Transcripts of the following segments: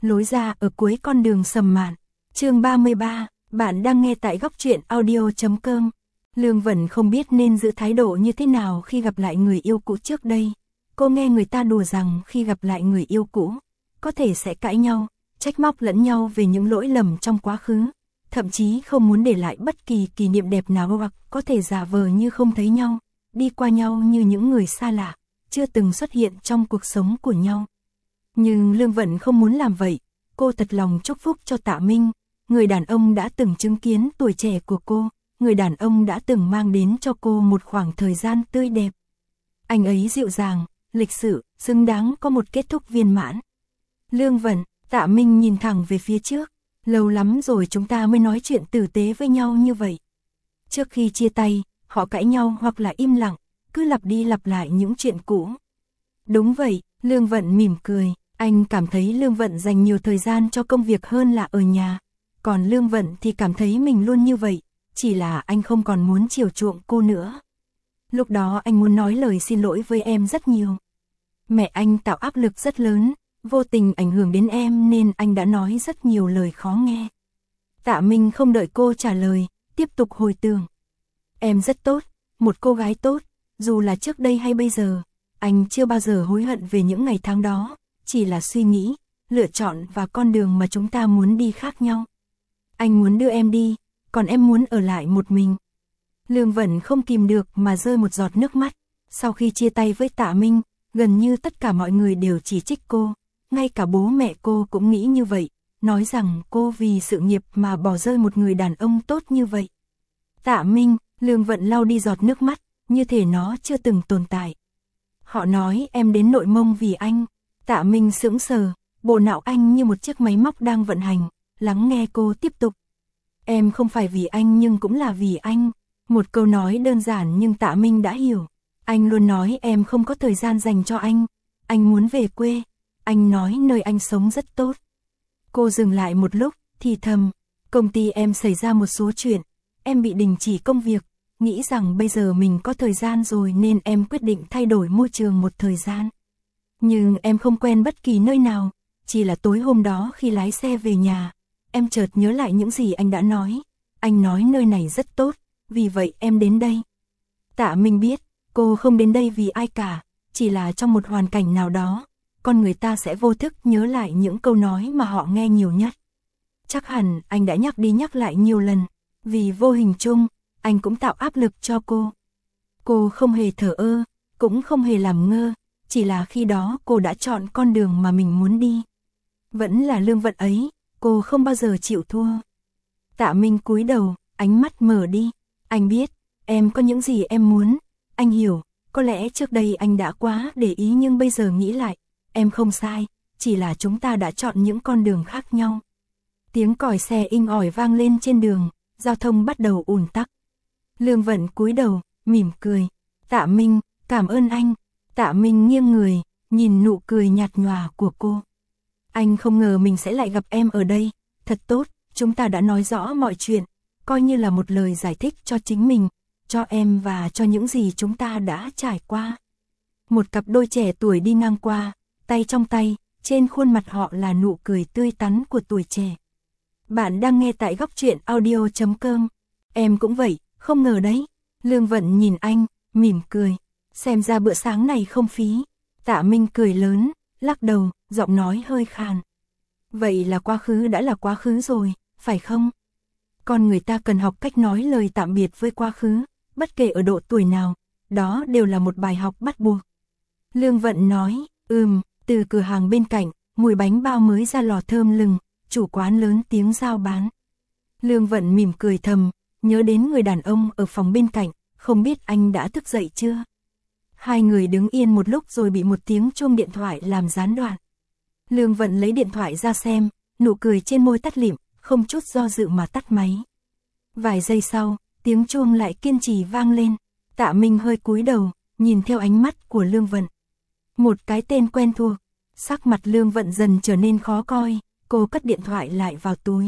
lối ra ở cuối con đường sầm mạn. Chương 33, bạn đang nghe tại góc truyện audio.com. Lương Vân không biết nên giữ thái độ như thế nào khi gặp lại người yêu cũ trước đây. Cô nghe người ta đùa rằng khi gặp lại người yêu cũ, có thể sẽ cãi nhau, trách móc lẫn nhau về những lỗi lầm trong quá khứ, thậm chí không muốn để lại bất kỳ kỷ niệm đẹp nào hoặc có thể giả vờ như không thấy nhau, đi qua nhau như những người xa lạ, chưa từng xuất hiện trong cuộc sống của nhau. Nhưng Lương Vận không muốn làm vậy, cô thật lòng chúc phúc cho Tạ Minh, người đàn ông đã từng chứng kiến tuổi trẻ của cô, người đàn ông đã từng mang đến cho cô một khoảng thời gian tươi đẹp. Anh ấy dịu dàng, lịch sự, xứng đáng có một kết thúc viên mãn. Lương Vận, Tạ Minh nhìn thẳng về phía trước, lâu lắm rồi chúng ta mới nói chuyện tử tế với nhau như vậy. Trước khi chia tay, họ cãi nhau hoặc là im lặng, cứ lặp đi lặp lại những chuyện cũ. Đúng vậy, Lương Vận mỉm cười, anh cảm thấy Lương Vận dành nhiều thời gian cho công việc hơn là ở nhà. Còn Lương Vận thì cảm thấy mình luôn như vậy, chỉ là anh không còn muốn chiều chuộng cô nữa. Lúc đó anh muốn nói lời xin lỗi với em rất nhiều. Mẹ anh tạo áp lực rất lớn, vô tình ảnh hưởng đến em nên anh đã nói rất nhiều lời khó nghe. Tạ Minh không đợi cô trả lời, tiếp tục hồi tưởng. Em rất tốt, một cô gái tốt, dù là trước đây hay bây giờ, anh chưa bao giờ hối hận về những ngày tháng đó, chỉ là suy nghĩ, lựa chọn và con đường mà chúng ta muốn đi khác nhau. Anh muốn đưa em đi, còn em muốn ở lại một mình. Lương Vận không kìm được mà rơi một giọt nước mắt. Sau khi chia tay với Tạ Minh, gần như tất cả mọi người đều chỉ trích cô, ngay cả bố mẹ cô cũng nghĩ như vậy, nói rằng cô vì sự nghiệp mà bỏ rơi một người đàn ông tốt như vậy. Tạ Minh, Lương Vận lau đi giọt nước mắt, như thể nó chưa từng tồn tại. Họ nói em đến Nội Mông vì anh. Tạ Minh sững sờ, bộ não anh như một chiếc máy móc đang vận hành, lắng nghe cô tiếp tục. Em không phải vì anh nhưng cũng là vì anh. Một câu nói đơn giản nhưng Tạ Minh đã hiểu. Anh luôn nói em không có thời gian dành cho anh muốn về quê. Anh nói nơi anh sống rất tốt. Cô dừng lại một lúc, thì thầm, công ty em xảy ra một số chuyện, em bị đình chỉ công việc, nghĩ rằng bây giờ mình có thời gian rồi nên em quyết định thay đổi môi trường một thời gian. Nhưng em không quen bất kỳ nơi nào, chỉ là tối hôm đó khi lái xe về nhà, em chợt nhớ lại những gì anh đã nói. Anh nói nơi này rất tốt, vì vậy em đến đây. Tạ Minh biết, cô không đến đây vì ai cả, chỉ là trong một hoàn cảnh nào đó, con người ta sẽ vô thức nhớ lại những câu nói mà họ nghe nhiều nhất. Chắc hẳn anh đã nhắc đi nhắc lại nhiều lần, vì vô hình chung, anh cũng tạo áp lực cho cô. Cô không hề thờ ơ, cũng không hề làm ngơ, chỉ là khi đó cô đã chọn con đường mà mình muốn đi. Vẫn là Lương Vận ấy, cô không bao giờ chịu thua. Tạ Minh cúi đầu, ánh mắt mở đi. Anh biết, em có những gì em muốn. Anh hiểu, có lẽ trước đây anh đã quá để ý nhưng bây giờ nghĩ lại, em không sai, chỉ là chúng ta đã chọn những con đường khác nhau. Tiếng còi xe inh ỏi vang lên trên đường, giao thông bắt đầu ùn tắc. Lương Vận cúi đầu, mỉm cười. Tạ Minh, cảm ơn anh. Tạ Minh nghiêng người, nhìn nụ cười nhạt nhòa của cô. Anh không ngờ mình sẽ lại gặp em ở đây, thật tốt, chúng ta đã nói rõ mọi chuyện, coi như là một lời giải thích cho chính mình, cho em và cho những gì chúng ta đã trải qua. Một cặp đôi trẻ tuổi đi ngang qua, tay trong tay, trên khuôn mặt họ là nụ cười tươi tắn của tuổi trẻ. Bạn đang nghe tại góc truyện audio.com. Em cũng vậy, không ngờ đấy. Lương Vận nhìn anh, mỉm cười. Xem ra bữa sáng này không phí. Tạ Minh cười lớn, lắc đầu, giọng nói hơi khàn. Vậy là quá khứ đã là quá khứ rồi, phải không? Con người ta cần học cách nói lời tạm biệt với quá khứ, bất kể ở độ tuổi nào, đó đều là một bài học bắt buộc. Lương Vận nói, từ cửa hàng bên cạnh, mùi bánh bao mới ra lò thơm lừng, chủ quán lớn tiếng giao bán. Lương Vận mỉm cười thầm, nhớ đến người đàn ông ở phòng bên cạnh, không biết anh đã thức dậy chưa? Hai người đứng yên một lúc rồi bị một tiếng chuông điện thoại làm gián đoạn. Lương Vận lấy điện thoại ra xem, nụ cười trên môi tắt lịm, không chút do dự mà tắt máy. Vài giây sau, tiếng chuông lại kiên trì vang lên. Tạ Minh hơi cúi đầu, nhìn theo ánh mắt của Lương Vận. Một cái tên quen thuộc, sắc mặt Lương Vận dần trở nên khó coi, cô cất điện thoại lại vào túi.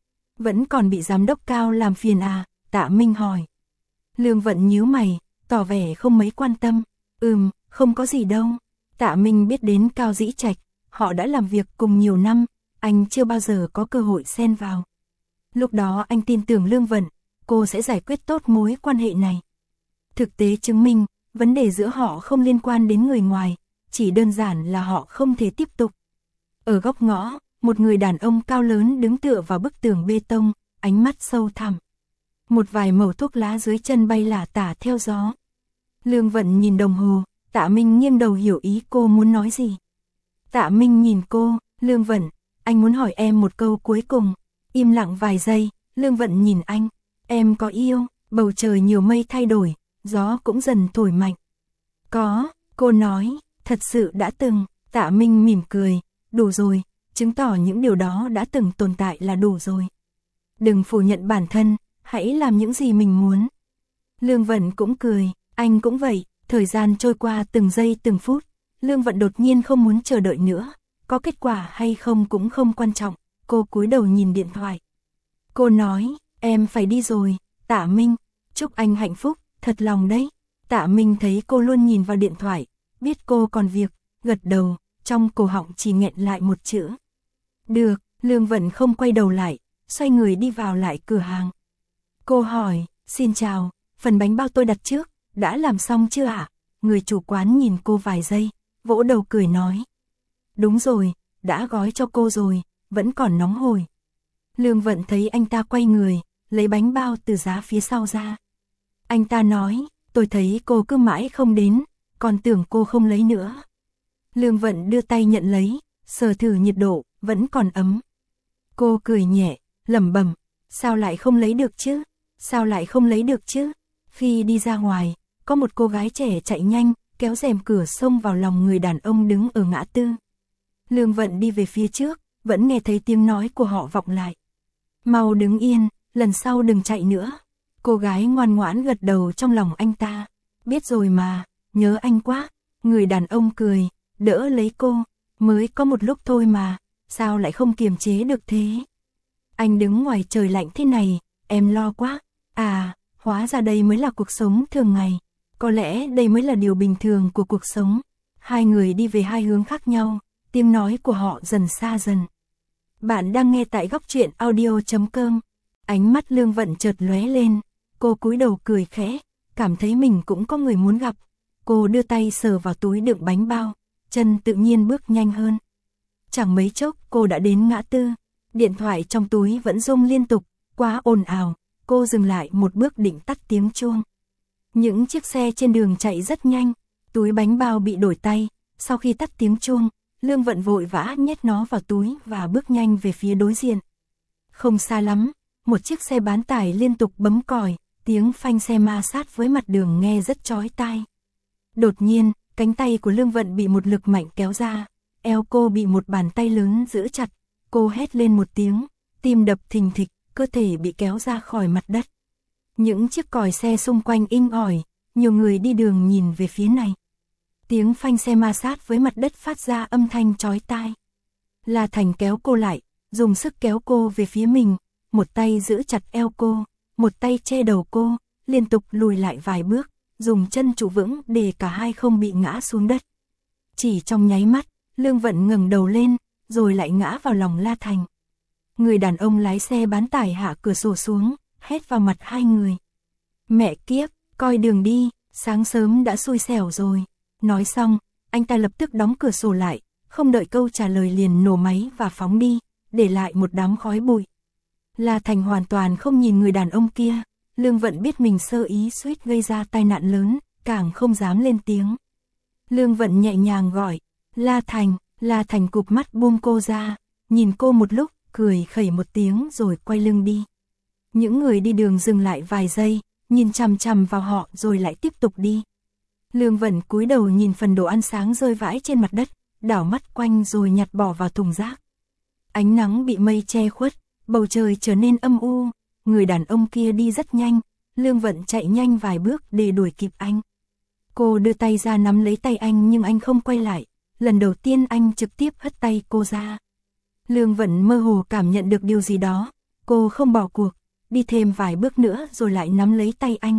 Vẫn còn bị giám đốc Cao làm phiền à? Tạ Minh hỏi. Lương Vận nhíu mày, tỏ vẻ không mấy quan tâm. Không có gì đâu. Tạ Minh biết đến Cao Dĩ Trạch, họ đã làm việc cùng nhiều năm, anh chưa bao giờ có cơ hội xen vào. Lúc đó anh tin tưởng Lương Vận, cô sẽ giải quyết tốt mối quan hệ này. Thực tế chứng minh, vấn đề giữa họ không liên quan đến người ngoài, chỉ đơn giản là họ không thể tiếp tục. Ở góc ngõ, một người đàn ông cao lớn đứng tựa vào bức tường bê tông, ánh mắt sâu thẳm. Một vài mẩu thuốc lá dưới chân bay lả tả theo gió. Lương Vận nhìn đồng hồ, Tạ Minh nghiêng đầu hiểu ý cô muốn nói gì. Tạ Minh nhìn cô, Lương Vận, anh muốn hỏi em một câu cuối cùng. Im lặng vài giây, Lương Vận nhìn anh, em có yêu? Bầu trời nhiều mây thay đổi, gió cũng dần thổi mạnh. Có, cô nói, thật sự đã từng. Tạ Minh mỉm cười, đủ rồi, chứng tỏ những điều đó đã từng tồn tại là đủ rồi. Đừng phủ nhận bản thân, hãy làm những gì mình muốn. Lương Vận cũng cười, anh cũng vậy. Thời gian trôi qua từng giây từng phút, Lương Vận đột nhiên không muốn chờ đợi nữa. Có kết quả hay không cũng không quan trọng, cô cúi đầu nhìn điện thoại. Cô nói, em phải đi rồi, Tạ Minh, chúc anh hạnh phúc, thật lòng đấy. Tạ Minh thấy cô luôn nhìn vào điện thoại, biết cô còn việc, gật đầu, trong cổ họng chỉ nghẹn lại một chữ. Được, Lương Vận không quay đầu lại, xoay người đi vào lại cửa hàng. Cô hỏi, xin chào, phần bánh bao tôi đặt trước, đã làm xong chưa ạ? Người chủ quán nhìn cô vài giây, vỗ đầu cười nói. Đúng rồi, đã gói cho cô rồi, vẫn còn nóng hổi. Lương Vận thấy anh ta quay người, lấy bánh bao từ giá phía sau ra. Anh ta nói, tôi thấy cô cứ mãi không đến, còn tưởng cô không lấy nữa. Lương Vận đưa tay nhận lấy, sờ thử nhiệt độ, vẫn còn ấm. Cô cười nhẹ, lẩm bẩm, sao lại không lấy được chứ? Sao lại không lấy được chứ? Khi đi ra ngoài, có một cô gái trẻ chạy nhanh, kéo rèm cửa xông vào lòng người đàn ông đứng ở ngã tư. Lương Vận đi về phía trước, vẫn nghe thấy tiếng nói của họ vọng lại. Mau đứng yên, lần sau đừng chạy nữa. Cô gái ngoan ngoãn gật đầu trong lòng anh ta. Biết rồi mà, nhớ anh quá. Người đàn ông cười, đỡ lấy cô. Mới có một lúc thôi mà, sao lại không kiềm chế được thế? Anh đứng ngoài trời lạnh thế này, em lo quá. À, hóa ra đây mới là cuộc sống thường ngày. Có lẽ đây mới là điều bình thường của cuộc sống. Hai người đi về hai hướng khác nhau, tiếng nói của họ dần xa dần. Bạn đang nghe tại góc truyện audio.com. Ánh mắt Lương Vận chợt lóe lên, cô cúi đầu cười khẽ, cảm thấy mình cũng có người muốn gặp. Cô đưa tay sờ vào túi đựng bánh bao, chân tự nhiên bước nhanh hơn. Chẳng mấy chốc cô đã đến ngã tư, điện thoại trong túi vẫn rung liên tục, quá ồn ào, cô dừng lại một bước định tắt tiếng chuông. Những chiếc xe trên đường chạy rất nhanh, túi bánh bao bị đổi tay, sau khi tắt tiếng chuông, Lương Vận vội vã nhét nó vào túi và bước nhanh về phía đối diện. Không xa lắm, một chiếc xe bán tải liên tục bấm còi, tiếng phanh xe ma sát với mặt đường nghe rất chói tai. Đột nhiên, cánh tay của Lương Vận bị một lực mạnh kéo ra, eo cô bị một bàn tay lớn giữ chặt, cô hét lên một tiếng, tim đập thình thịch, cơ thể bị kéo ra khỏi mặt đất. Những chiếc còi xe xung quanh inh ỏi, nhiều người đi đường nhìn về phía này. Tiếng phanh xe ma sát với mặt đất phát ra âm thanh chói tai. La Thành kéo cô lại, dùng sức kéo cô về phía mình, một tay giữ chặt eo cô, một tay che đầu cô, liên tục lùi lại vài bước, dùng chân trụ vững để cả hai không bị ngã xuống đất. Chỉ trong nháy mắt, Lương Vận ngẩng đầu lên, rồi lại ngã vào lòng La Thành. Người đàn ông lái xe bán tải hạ cửa sổ xuống, hét vào mặt hai người. Mẹ kiếp, coi đường đi, sáng sớm đã xui xẻo rồi. Nói xong, anh ta lập tức đóng cửa sổ lại, không đợi câu trả lời liền nổ máy và phóng đi, để lại một đám khói bụi. La Thành hoàn toàn không nhìn người đàn ông kia, Lương Vận biết mình sơ ý suýt gây ra tai nạn lớn, càng không dám lên tiếng. Lương Vận nhẹ nhàng gọi, La Thành cụp mắt buông cô ra, nhìn cô một lúc, cười khẩy một tiếng rồi quay lưng đi. Những người đi đường dừng lại vài giây, nhìn chằm chằm vào họ rồi lại tiếp tục đi. Lương Vận cúi đầu nhìn phần đồ ăn sáng rơi vãi trên mặt đất, đảo mắt quanh rồi nhặt bỏ vào thùng rác. Ánh nắng bị mây che khuất, bầu trời trở nên âm u, người đàn ông kia đi rất nhanh, Lương Vận chạy nhanh vài bước để đuổi kịp anh. Cô đưa tay ra nắm lấy tay anh nhưng anh không quay lại, lần đầu tiên anh trực tiếp hất tay cô ra. Lương Vận mơ hồ cảm nhận được điều gì đó, cô không bỏ cuộc, đi thêm vài bước nữa rồi lại nắm lấy tay anh.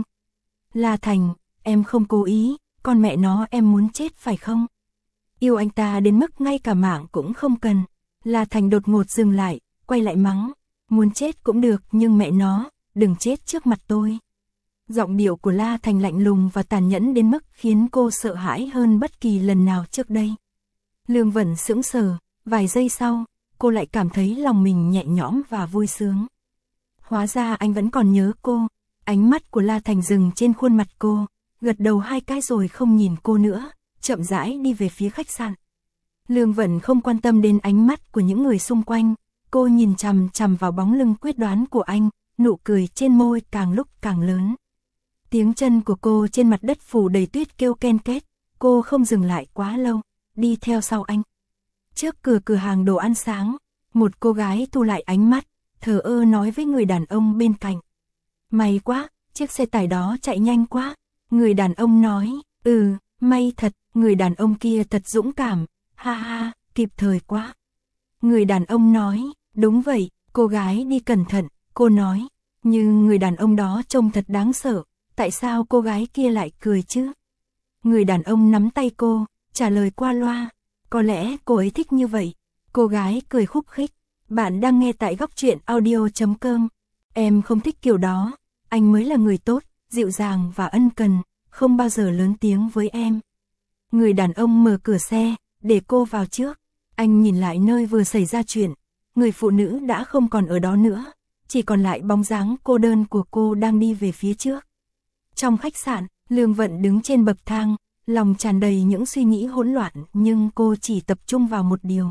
La Thành, em không cố ý, con mẹ nó em muốn chết phải không? Yêu anh ta đến mức ngay cả mạng cũng không cần. La Thành đột ngột dừng lại, quay lại mắng, muốn chết cũng được nhưng mẹ nó, đừng chết trước mặt tôi. Giọng điệu của La Thành lạnh lùng và tàn nhẫn đến mức khiến cô sợ hãi hơn bất kỳ lần nào trước đây. Lương Vẩn sững sờ, vài giây sau, cô lại cảm thấy lòng mình nhẹ nhõm và vui sướng. Hóa ra anh vẫn còn nhớ cô. Ánh mắt của La Thành dừng trên khuôn mặt cô, gật đầu 2 cái rồi không nhìn cô nữa, chậm rãi đi về phía khách sạn. Lương Vẩn không quan tâm đến ánh mắt của những người xung quanh, cô nhìn chằm chằm vào bóng lưng quyết đoán của anh, nụ cười trên môi càng lúc càng lớn. Tiếng chân của cô trên mặt đất phủ đầy tuyết kêu ken két, cô không dừng lại quá lâu, đi theo sau anh. Trước cửa hàng đồ ăn sáng, một cô gái thu lại ánh mắt, thờ ơ nói với người đàn ông bên cạnh. May quá, chiếc xe tải đó chạy nhanh quá. Người đàn ông nói, may thật, người đàn ông kia thật dũng cảm, ha ha, kịp thời quá. Người đàn ông nói, đúng vậy, cô gái đi cẩn thận, cô nói, nhưng người đàn ông đó trông thật đáng sợ, tại sao cô gái kia lại cười chứ? Người đàn ông nắm tay cô, trả lời qua loa, có lẽ cô ấy thích như vậy. Cô gái cười khúc khích, bạn đang nghe tại góc truyện audio.com. Em không thích kiểu đó, anh mới là người tốt, dịu dàng và ân cần, không bao giờ lớn tiếng với em. Người đàn ông mở cửa xe, để cô vào trước. Anh nhìn lại nơi vừa xảy ra chuyện, người phụ nữ đã không còn ở đó nữa, chỉ còn lại bóng dáng cô đơn của cô đang đi về phía trước. Trong khách sạn, Lương Vận đứng trên bậc thang, lòng tràn đầy những suy nghĩ hỗn loạn nhưng cô chỉ tập trung vào một điều.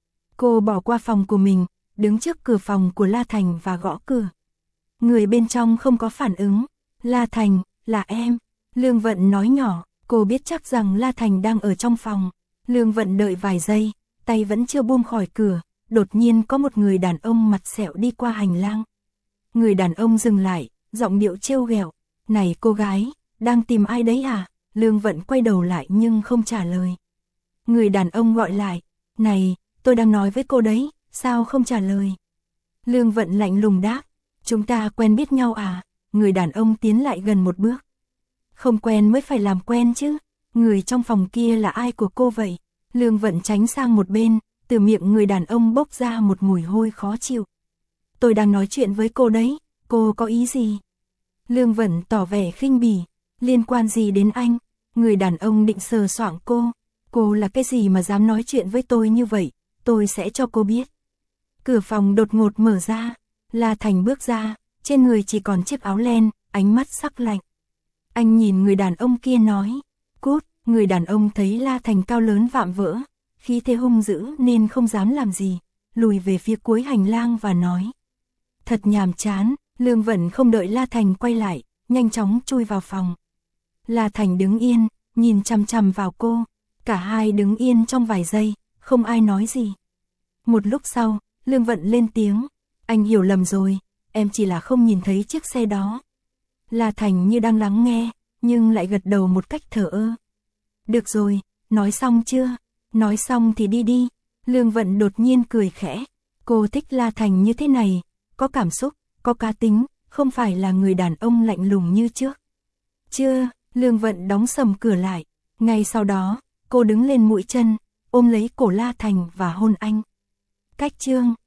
Cô bỏ qua phòng của mình, đứng trước cửa phòng của La Thành và gõ cửa. Người bên trong không có phản ứng. La Thành, là em. Lương Vận nói nhỏ, cô biết chắc rằng La Thành đang ở trong phòng. Lương Vận đợi vài giây, tay vẫn chưa buông khỏi cửa, đột nhiên có một người đàn ông mặt sẹo đi qua hành lang. Người đàn ông dừng lại, giọng điệu trêu ghẹo, này cô gái, đang tìm ai đấy à? Lương Vận quay đầu lại nhưng không trả lời. Người đàn ông gọi lại, này, tôi đang nói với cô đấy, sao không trả lời? Lương Vận lạnh lùng đáp, chúng ta quen biết nhau à? Người đàn ông tiến lại gần một bước. Không quen mới phải làm quen chứ. Người trong phòng kia là ai của cô vậy? Lương Vận tránh sang một bên, từ miệng người đàn ông bốc ra một mùi hôi khó chịu. Tôi đang nói chuyện với cô đấy, cô có ý gì? Lương Vận tỏ vẻ khinh bỉ, liên quan gì đến anh? Người đàn ông định sờ soạng cô là cái gì mà dám nói chuyện với tôi như vậy, tôi sẽ cho cô biết. Cửa phòng đột ngột mở ra, La Thành bước ra, trên người chỉ còn chiếc áo len, ánh mắt sắc lạnh. Anh nhìn người đàn ông kia nói, cút. Người đàn ông thấy La Thành cao lớn vạm vỡ, khí thế hung dữ nên không dám làm gì, lùi về phía cuối hành lang và nói. Thật nhàm chán. Lương Vận không đợi La Thành quay lại, nhanh chóng chui vào phòng. La Thành đứng yên, nhìn chằm chằm vào cô, cả hai đứng yên trong vài giây, không ai nói gì. Một lúc sau, Lương Vận lên tiếng, anh hiểu lầm rồi, em chỉ là không nhìn thấy chiếc xe đó. La Thành như đang lắng nghe, nhưng lại gật đầu một cách thờ ơ. Được rồi, nói xong chưa? Nói xong thì đi đi. Lương Vận đột nhiên cười khẽ, cô thích La Thành như thế này, có cảm xúc, có cá tính, không phải là người đàn ông lạnh lùng như trước. Chưa, Lương Vận đóng sầm cửa lại, ngay sau đó, cô đứng lên mũi chân, ôm lấy cổ La Thành và hôn anh. Cách chương